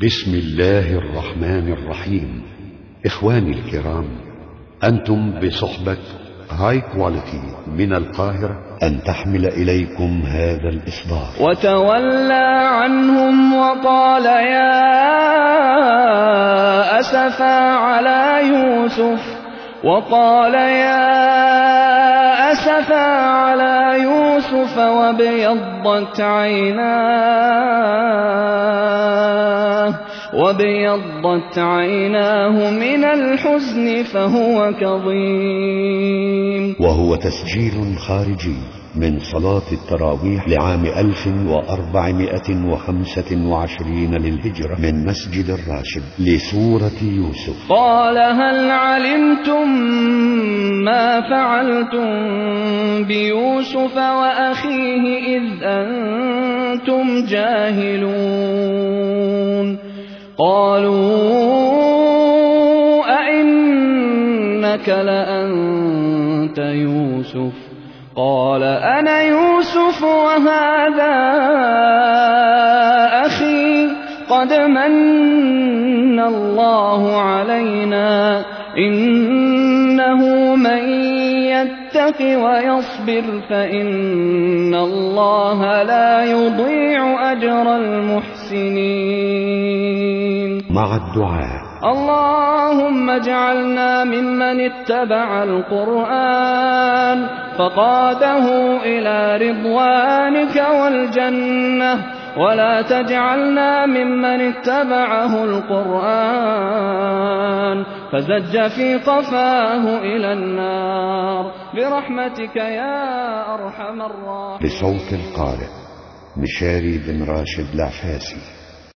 بسم الله الرحمن الرحيم. إخواني الكرام، أنتم بصحبة هاي كواليتي من القاهرة أن تحمل إليكم هذا الإصدار. وتولى عنهم وقال يا أسفا على يوسف وابيضت عيناه من الحزن فهو كظيم. وهو تسجيل خارجي من صلاة التراويح لعام 1425 للهجرة من مسجد الراشد لسورة يوسف. قال هل علمتم ما فعلتم بيوسف وأخيه إذ أنتم جاهلون؟ قالوا أئنك لأنت يوسف؟ قال أنا يوسف وهذا أخي قد من الله علينا إنه من يتق ويصبر فإن الله لا يضيع أجر المحسنين. مع الدعاء: اللهم اجعلنا ممن اتبع القرآن فقاده إلى رضوانك والجنة، ولا تجعلنا ممن اتبعه القرآن فزج في قفاه إلى النار برحمتك يا أرحم الراحمين. بصوت القارئ مشاري بن راشد العفاسي.